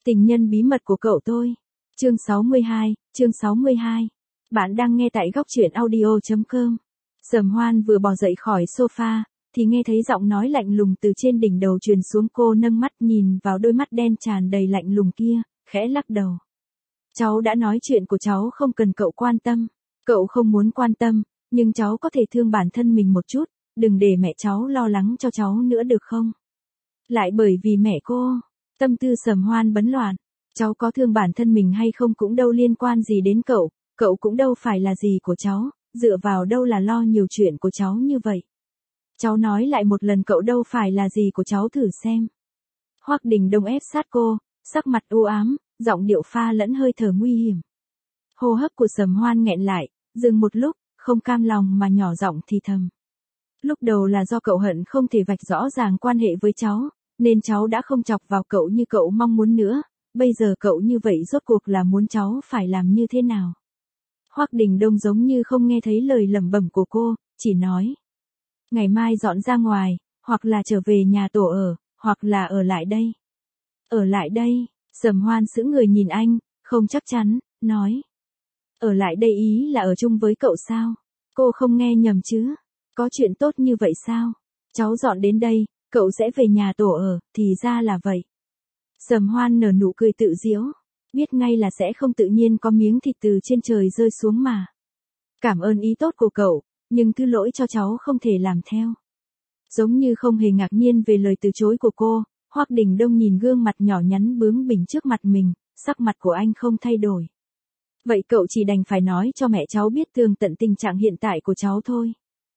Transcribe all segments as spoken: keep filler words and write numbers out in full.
Tình nhân bí mật của cậu tôi. Chương sáu mươi hai, chương sáu mươi hai. Bạn đang nghe tại góc truyện audio chấm com. Sầm Hoan vừa bò dậy khỏi sofa, thì nghe thấy giọng nói lạnh lùng từ trên đỉnh đầu truyền xuống. Cô nâng mắt nhìn vào đôi mắt đen tràn đầy lạnh lùng kia, khẽ lắc đầu. Cháu đã nói chuyện của cháu không cần cậu quan tâm. Cậu không muốn quan tâm, nhưng cháu có thể thương bản thân mình một chút, đừng để mẹ cháu lo lắng cho cháu nữa được không? Lại bởi vì mẹ cô. Tâm tư Sầm Hoan bấn loạn, cháu có thương bản thân mình hay không cũng đâu liên quan gì đến cậu, cậu cũng đâu phải là gì của cháu, dựa vào đâu là lo nhiều chuyện của cháu như vậy. Cháu nói lại một lần, cậu đâu phải là gì của cháu thử xem. Hoắc Đình Đông ép sát cô, sắc mặt u ám, giọng điệu pha lẫn hơi thở nguy hiểm. Hô hấp của Sầm Hoan nghẹn lại, dừng một lúc, không cam lòng mà nhỏ giọng thì thầm. Lúc đầu là do cậu hận không thể vạch rõ ràng quan hệ với cháu, nên cháu đã không chọc vào cậu như cậu mong muốn nữa, bây giờ cậu như vậy rốt cuộc là muốn cháu phải làm như thế nào? Hoắc Đình Đông giống như không nghe thấy lời lẩm bẩm của cô, chỉ nói. Ngày mai dọn ra ngoài, hoặc là trở về nhà tổ ở, hoặc là ở lại đây. Ở lại đây, Sầm Hoan sững người nhìn anh, không chắc chắn, nói. Ở lại đây ý là ở chung với cậu sao? Cô không nghe nhầm chứ? Có chuyện tốt như vậy sao? Cháu dọn đến đây, cậu sẽ về nhà tổ ở, thì ra là vậy. Sầm Hoan nở nụ cười tự giễu, biết ngay là sẽ không tự nhiên có miếng thịt từ trên trời rơi xuống mà. Cảm ơn ý tốt của cậu, nhưng thứ lỗi cho cháu không thể làm theo. Giống như không hề ngạc nhiên về lời từ chối của cô, Hoắc Đình Đông nhìn gương mặt nhỏ nhắn bướng bỉnh trước mặt mình, sắc mặt của anh không thay đổi. Vậy cậu chỉ đành phải nói cho mẹ cháu biết tường tận tình trạng hiện tại của cháu thôi.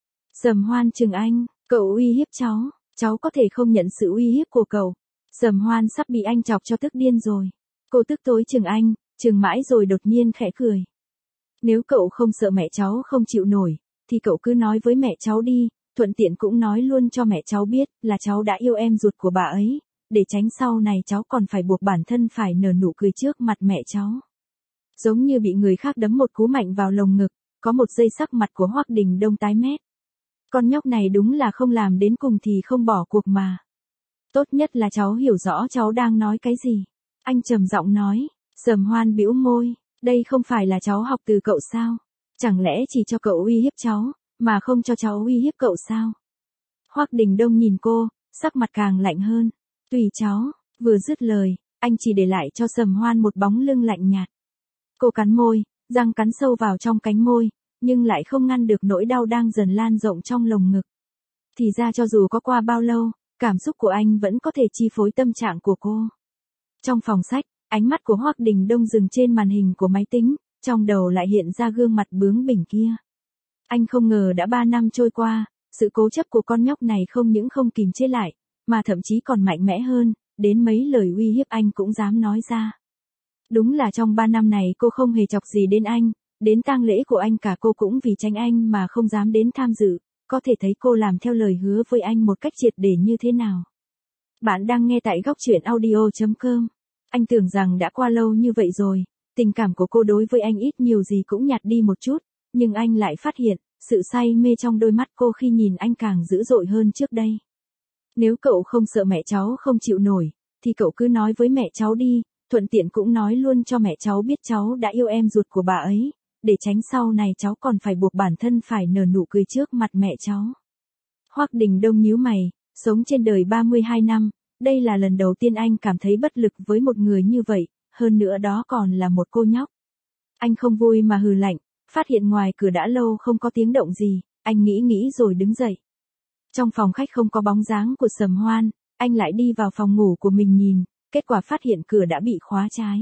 Sầm Hoan trừng anh, cậu uy hiếp cháu, cháu có thể không nhận sự uy hiếp của cậu. Sầm Hoan sắp bị anh chọc cho tức điên rồi. Cô tức tối trừng anh, trừng mãi rồi đột nhiên khẽ cười. Nếu cậu không sợ mẹ cháu không chịu nổi, thì cậu cứ nói với mẹ cháu đi, thuận tiện cũng nói luôn cho mẹ cháu biết là cháu đã yêu em ruột của bà ấy, để tránh sau này cháu còn phải buộc bản thân phải nở nụ cười trước mặt mẹ cháu. Giống như bị người khác đấm một cú mạnh vào lồng ngực, có một giây sắc mặt của Hoắc Đình Đông tái mét. Con nhóc này đúng là không làm đến cùng thì không bỏ cuộc mà. Tốt nhất là cháu hiểu rõ cháu đang nói cái gì. Anh trầm giọng nói. Sầm Hoan bĩu môi, đây không phải là cháu học từ cậu sao? Chẳng lẽ chỉ cho cậu uy hiếp cháu, mà không cho cháu uy hiếp cậu sao? Hoắc Đình Đông nhìn cô, sắc mặt càng lạnh hơn. Tùy cháu. Vừa dứt lời, anh chỉ để lại cho Sầm Hoan một bóng lưng lạnh nhạt. Cô cắn môi, răng cắn sâu vào trong cánh môi, nhưng lại không ngăn được nỗi đau đang dần lan rộng trong lồng ngực. Thì ra cho dù có qua bao lâu, cảm xúc của anh vẫn có thể chi phối tâm trạng của cô. Trong phòng sách, ánh mắt của Hoắc Đình Đông dừng trên màn hình của máy tính, trong đầu lại hiện ra gương mặt bướng bỉnh kia. Anh không ngờ đã ba năm trôi qua, sự cố chấp của con nhóc này không những không kìm chế lại, mà thậm chí còn mạnh mẽ hơn, đến mấy lời uy hiếp anh cũng dám nói ra. Đúng là trong ba năm này cô không hề chọc gì đến anh, đến tang lễ của anh cả cô cũng vì tránh anh mà không dám đến tham dự, có thể thấy cô làm theo lời hứa với anh một cách triệt để như thế nào. Bạn đang nghe tại góc truyện audio chấm com. Anh tưởng rằng đã qua lâu như vậy rồi, tình cảm của cô đối với anh ít nhiều gì cũng nhạt đi một chút, nhưng anh lại phát hiện, sự say mê trong đôi mắt cô khi nhìn anh càng dữ dội hơn trước đây. Nếu cậu không sợ mẹ cháu không chịu nổi, thì cậu cứ nói với mẹ cháu đi, thuận tiện cũng nói luôn cho mẹ cháu biết cháu đã yêu em ruột của bà ấy, để tránh sau này cháu còn phải buộc bản thân phải nở nụ cười trước mặt mẹ cháu. Hoắc Đình Đông nhíu mày, sống trên đời ba mươi hai năm, đây là lần đầu tiên anh cảm thấy bất lực với một người như vậy, hơn nữa đó còn là một cô nhóc. Anh không vui mà hừ lạnh, phát hiện ngoài cửa đã lâu không có tiếng động gì, anh nghĩ nghĩ rồi đứng dậy. Trong phòng khách không có bóng dáng của Sầm Hoan, anh lại đi vào phòng ngủ của mình nhìn, kết quả phát hiện cửa đã bị khóa trái.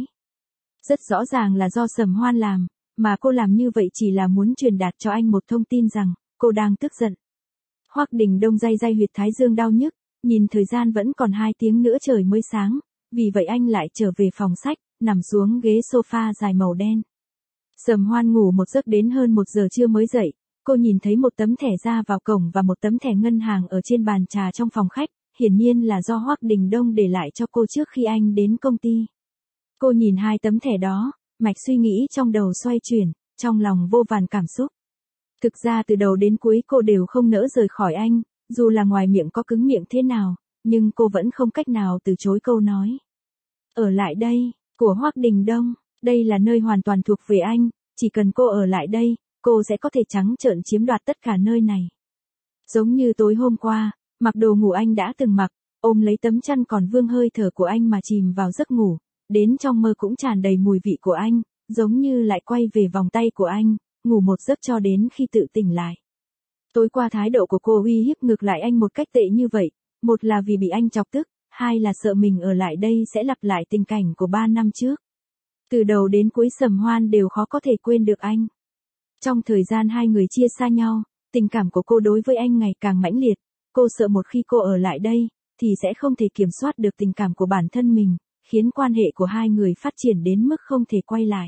Rất rõ ràng là do Sầm Hoan làm, mà cô làm như vậy chỉ là muốn truyền đạt cho anh một thông tin rằng, cô đang tức giận. Hoắc Đình Đông day day huyệt thái dương đau nhức, nhìn thời gian vẫn còn hai tiếng nữa trời mới sáng, vì vậy anh lại trở về phòng sách, nằm xuống ghế sofa dài màu đen. Sầm Hoan ngủ một giấc đến hơn một giờ trưa mới dậy, cô nhìn thấy một tấm thẻ ra vào cổng và một tấm thẻ ngân hàng ở trên bàn trà trong phòng khách, hiển nhiên là do Hoắc Đình Đông để lại cho cô trước khi anh đến công ty. Cô nhìn hai tấm thẻ đó, mạch suy nghĩ trong đầu xoay chuyển, trong lòng vô vàn cảm xúc. Thực ra từ đầu đến cuối cô đều không nỡ rời khỏi anh, dù là ngoài miệng có cứng miệng thế nào, nhưng cô vẫn không cách nào từ chối câu nói. Ở lại đây, của Hoắc Đình Đông, đây là nơi hoàn toàn thuộc về anh, chỉ cần cô ở lại đây, cô sẽ có thể trắng trợn chiếm đoạt tất cả nơi này. Giống như tối hôm qua, mặc đồ ngủ anh đã từng mặc, ôm lấy tấm chăn còn vương hơi thở của anh mà chìm vào giấc ngủ, đến trong mơ cũng tràn đầy mùi vị của anh, giống như lại quay về vòng tay của anh, ngủ một giấc cho đến khi tự tỉnh lại. Tối qua thái độ của cô uy hiếp ngược lại anh một cách tệ như vậy, một là vì bị anh chọc tức, hai là sợ mình ở lại đây sẽ lặp lại tình cảnh của ba năm trước. Từ đầu đến cuối Sầm Hoan đều khó có thể quên được anh. Trong thời gian hai người chia xa nhau, tình cảm của cô đối với anh ngày càng mãnh liệt, cô sợ một khi cô ở lại đây, thì sẽ không thể kiểm soát được tình cảm của bản thân mình, khiến quan hệ của hai người phát triển đến mức không thể quay lại.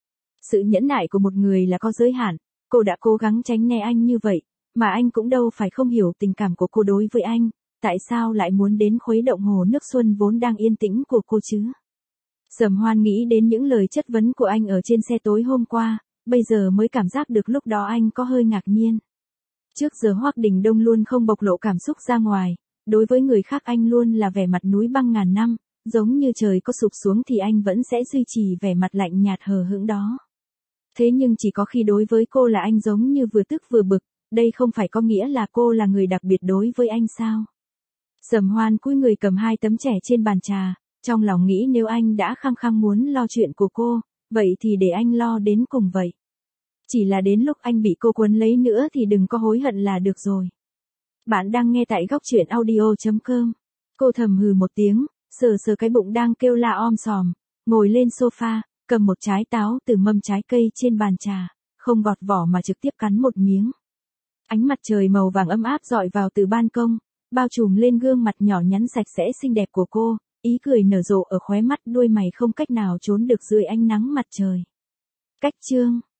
Sự nhẫn nại của một người là có giới hạn, cô đã cố gắng tránh né anh như vậy, mà anh cũng đâu phải không hiểu tình cảm của cô đối với anh, tại sao lại muốn đến khuấy động hồ nước xuân vốn đang yên tĩnh của cô chứ? Sầm Hoan nghĩ đến những lời chất vấn của anh ở trên xe tối hôm qua, bây giờ mới cảm giác được lúc đó anh có hơi ngạc nhiên. Trước giờ Hoắc Đình Đông luôn không bộc lộ cảm xúc ra ngoài, đối với người khác anh luôn là vẻ mặt núi băng ngàn năm, giống như trời có sụp xuống thì anh vẫn sẽ duy trì vẻ mặt lạnh nhạt hờ hững đó. Thế nhưng chỉ có khi đối với cô là anh giống như vừa tức vừa bực, đây không phải có nghĩa là cô là người đặc biệt đối với anh sao? Sầm Hoan cúi người cầm hai tấm chè trên bàn trà, trong lòng nghĩ nếu anh đã khăng khăng muốn lo chuyện của cô, vậy thì để anh lo đến cùng vậy. Chỉ là đến lúc anh bị cô quấn lấy nữa thì đừng có hối hận là được rồi. Bạn đang nghe tại góc truyện audio chấm com. Cô thầm hừ một tiếng, sờ sờ cái bụng đang kêu la om sòm, ngồi lên sofa, cầm một trái táo từ mâm trái cây trên bàn trà, không gọt vỏ mà trực tiếp cắn một miếng. Ánh mặt trời màu vàng ấm áp dọi vào từ ban công, bao trùm lên gương mặt nhỏ nhắn sạch sẽ xinh đẹp của cô, ý cười nở rộ ở khóe mắt, đuôi mày không cách nào trốn được dưới ánh nắng mặt trời. Cách chương